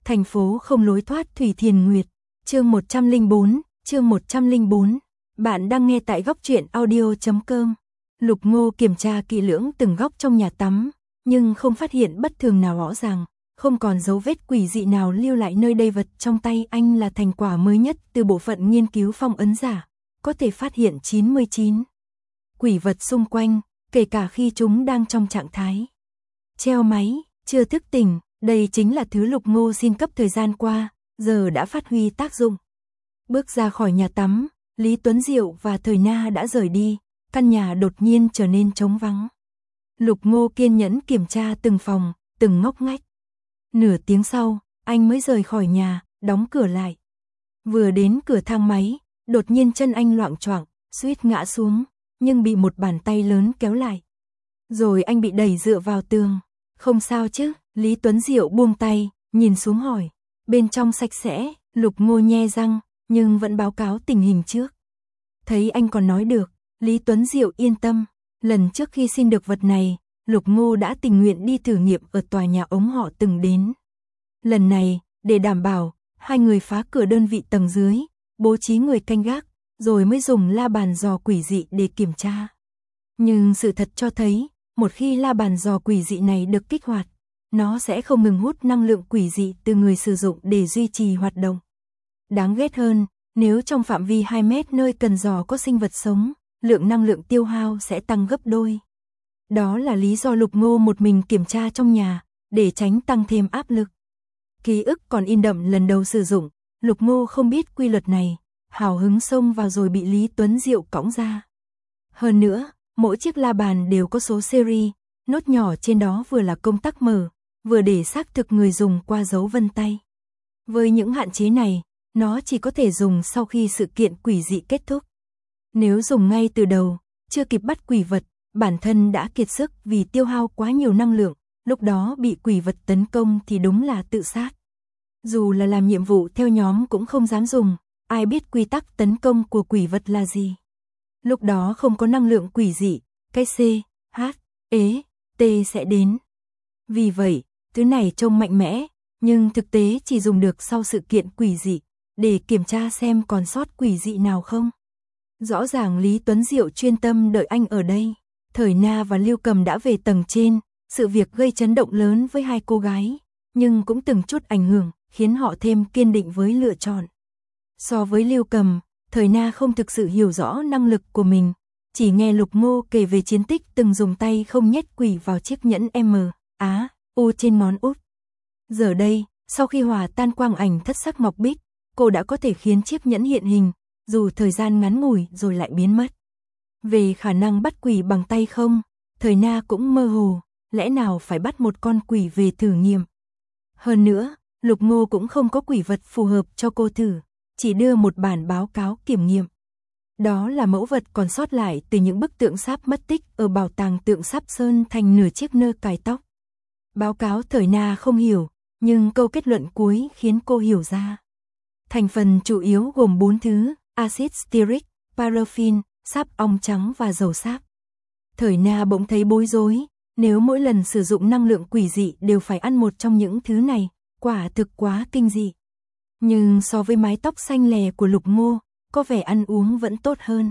Thành phố không lối thoát Thủy Thiền Nguyệt. Chương 104. Bạn đang nghe tại góc truyện audio.com. Lục Ngô kiểm tra kỹ lưỡng từng góc trong nhà tắm, nhưng không phát hiện bất thường nào rõ ràng, không còn dấu vết quỷ dị nào lưu lại nơi đây. Vật trong tay anh là thành quả mới nhất từ bộ phận nghiên cứu phong ấn giả, có thể phát hiện 99 quỷ vật xung quanh, kể cả khi chúng đang trong trạng thái treo máy, chưa thức tỉnh. Đây chính là thứ Lục Ngô xin cấp thời gian qua, giờ đã phát huy tác dụng. Bước ra khỏi nhà tắm, Lý Tuấn Diệu và Thời Na đã rời đi, căn nhà đột nhiên trở nên trống vắng. Lục Ngô kiên nhẫn kiểm tra từng phòng, từng ngóc ngách. Nửa tiếng sau, anh mới rời khỏi nhà, đóng cửa lại. Vừa đến cửa thang máy, đột nhiên chân anh loạng choạng, suýt ngã xuống, nhưng bị một bàn tay lớn kéo lại. Rồi anh bị đẩy dựa vào tường. Không sao chứ? Lý Tuấn Diệu buông tay, nhìn xuống hỏi. Bên trong sạch sẽ. Lục Ngô nhe răng, nhưng vẫn báo cáo tình hình trước. Thấy anh còn nói được, Lý Tuấn Diệu yên tâm. Lần trước khi xin được vật này, Lục Ngô đã tình nguyện đi thử nghiệm ở tòa nhà ống họ từng đến. Lần này, để đảm bảo, hai người phá cửa đơn vị tầng dưới, bố trí người canh gác, rồi mới dùng la bàn dò quỷ dị để kiểm tra. Nhưng sự thật cho thấy, một khi la bàn dò quỷ dị này được kích hoạt, nó sẽ không ngừng hút năng lượng quỷ dị từ người sử dụng để duy trì hoạt động. Đáng ghét hơn, nếu trong phạm vi 2 mét nơi cần dò có sinh vật sống, lượng năng lượng tiêu hao sẽ tăng gấp đôi. Đó là lý do Lục Ngô một mình kiểm tra trong nhà, để tránh tăng thêm áp lực. Ký ức còn in đậm lần đầu sử dụng, Lục Ngô không biết quy luật này, hào hứng xông vào rồi bị Lý Tuấn Diệu cõng ra. Hơn nữa, mỗi chiếc la bàn đều có số series, nốt nhỏ trên đó vừa là công tắc mở, vừa để xác thực người dùng qua dấu vân tay. Với những hạn chế này, nó chỉ có thể dùng sau khi sự kiện quỷ dị kết thúc. Nếu dùng ngay từ đầu, chưa kịp bắt quỷ vật, bản thân đã kiệt sức vì tiêu hao quá nhiều năng lượng, lúc đó bị quỷ vật tấn công thì đúng là tự sát. Dù là làm nhiệm vụ theo nhóm cũng không dám dùng, ai biết quy tắc tấn công của quỷ vật là gì. Lúc đó không có năng lượng quỷ dị, cái C, H, E, T sẽ đến. Vì vậy, thứ này trông mạnh mẽ, nhưng thực tế chỉ dùng được sau sự kiện quỷ dị, để kiểm tra xem còn sót quỷ dị nào không. Rõ ràng Lý Tuấn Diệu chuyên tâm đợi anh ở đây. Thời Na và Lưu Cầm đã về tầng trên, sự việc gây chấn động lớn với hai cô gái, nhưng cũng từng chút ảnh hưởng, khiến họ thêm kiên định với lựa chọn. So với Lưu Cầm, Thời Na không thực sự hiểu rõ năng lực của mình, chỉ nghe Lục Ngô kể về chiến tích từng dùng tay không nhét quỷ vào chiếc nhẫn M, Á, U trên ngón út. Giờ đây, sau khi hòa tan quang ảnh thất sắc ngọc bích, cô đã có thể khiến chiếc nhẫn hiện hình, dù thời gian ngắn ngủi rồi lại biến mất. Về khả năng bắt quỷ bằng tay không, Thời Na cũng mơ hồ, lẽ nào phải bắt một con quỷ về thử nghiệm. Hơn nữa, Lục Ngô cũng không có quỷ vật phù hợp cho cô thử, chỉ đưa một bản báo cáo kiểm nghiệm. Đó là mẫu vật còn sót lại từ những bức tượng sáp mất tích ở bảo tàng tượng sáp Sơn thành nửa chiếc nơ cài tóc. Báo cáo Thời Na không hiểu, nhưng câu kết luận cuối khiến cô hiểu ra. Thành phần chủ yếu gồm 4 thứ: axit stearic, paraffin, sáp ong trắng và dầu sáp. Thời Na bỗng thấy bối rối, nếu mỗi lần sử dụng năng lượng quỷ dị đều phải ăn một trong những thứ này, quả thực quá kinh dị. Nhưng so với mái tóc xanh lè của Lục Ngô, có vẻ ăn uống vẫn tốt hơn.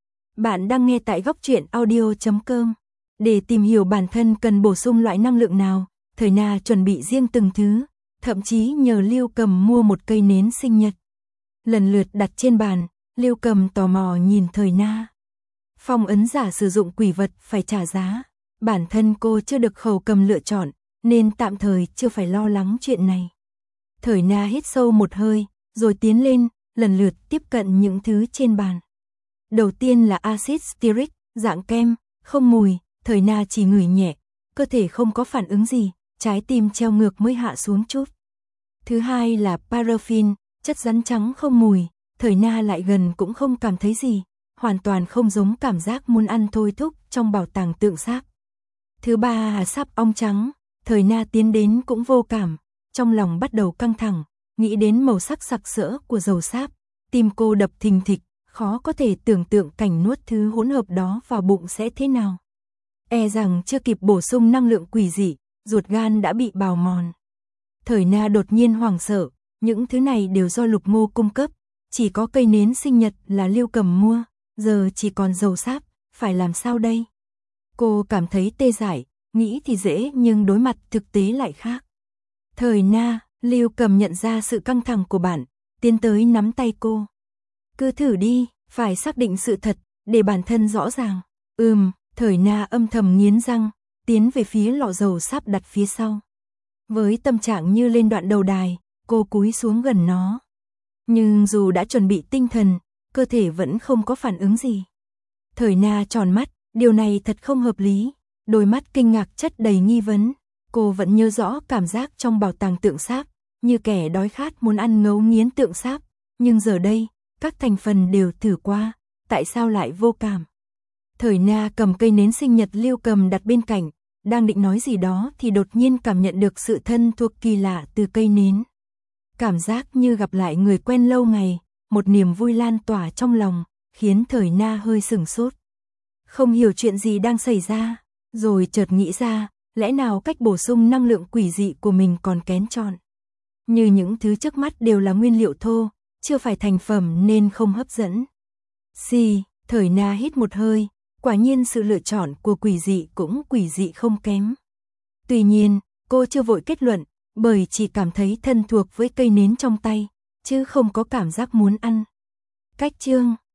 Bạn đang nghe tại góc truyện audio.com. Để tìm hiểu bản thân cần bổ sung loại năng lượng nào, Thời Na chuẩn bị riêng từng thứ, thậm chí nhờ Lưu Cầm mua một cây nến sinh nhật. Lần lượt đặt trên bàn, Lưu Cầm tò mò nhìn Thời Na. Phong ấn giả sử dụng quỷ vật phải trả giá, bản thân cô chưa được Khẩu Cầm lựa chọn, nên tạm thời chưa phải lo lắng chuyện này. Thời Na hít sâu một hơi, rồi tiến lên, lần lượt tiếp cận những thứ trên bàn. Đầu tiên là axit stearic, dạng kem, không mùi, Thời Na chỉ ngửi nhẹ, cơ thể không có phản ứng gì, trái tim treo ngược mới hạ xuống chút. Thứ hai là paraffin, chất rắn trắng không mùi, Thời Na lại gần cũng không cảm thấy gì, hoàn toàn không giống cảm giác muốn ăn thôi thúc trong bảo tàng tượng sáp. Thứ ba là sáp ong trắng, Thời Na tiến đến cũng vô cảm, trong lòng bắt đầu căng thẳng, nghĩ đến màu sắc sặc sỡ của dầu sáp, tim cô đập thình thịch, khó có thể tưởng tượng cảnh nuốt thứ hỗn hợp đó vào bụng sẽ thế nào. E rằng chưa kịp bổ sung năng lượng quỷ dị, ruột gan đã bị bào mòn. Thời Na đột nhiên hoảng sợ, những thứ này đều do Lục Ngô cung cấp, chỉ có cây nến sinh nhật là Liêu Cầm mua, giờ chỉ còn dầu sáp, phải làm sao đây? Cô cảm thấy tê dại, nghĩ thì dễ nhưng đối mặt thực tế lại khác. Thời Na, Liêu Cầm nhận ra sự căng thẳng của bạn, tiến tới nắm tay cô. Cứ thử đi, phải xác định sự thật, để bản thân rõ ràng. Thời Na âm thầm nghiến răng, tiến về phía lọ dầu sáp đặt phía sau. Với tâm trạng như lên đoạn đầu đài, cô cúi xuống gần nó. Nhưng dù đã chuẩn bị tinh thần, cơ thể vẫn không có phản ứng gì. Thời Na tròn mắt, điều này thật không hợp lý. Đôi mắt kinh ngạc chất đầy nghi vấn. Cô vẫn nhớ rõ cảm giác trong bảo tàng tượng sáp, như kẻ đói khát muốn ăn ngấu nghiến tượng sáp. Nhưng giờ đây, các thành phần đều thử qua, tại sao lại vô cảm? Thời Na cầm cây nến sinh nhật Liêu Cầm đặt bên cạnh, đang định nói gì đó thì đột nhiên cảm nhận được sự thân thuộc kỳ lạ từ cây nến. Cảm giác như gặp lại người quen lâu ngày, một niềm vui lan tỏa trong lòng, khiến Thời Na hơi sửng sốt. Không hiểu chuyện gì đang xảy ra, rồi chợt nghĩ ra, lẽ nào cách bổ sung năng lượng quỷ dị của mình còn kén chọn. Như những thứ trước mắt đều là nguyên liệu thô, chưa phải thành phẩm nên không hấp dẫn. Thời Na hít một hơi, quả nhiên sự lựa chọn của quỷ dị cũng quỷ dị không kém. Tuy nhiên, cô chưa vội kết luận, bởi chỉ cảm thấy thân thuộc với cây nến trong tay, chứ không có cảm giác muốn ăn. Cách chương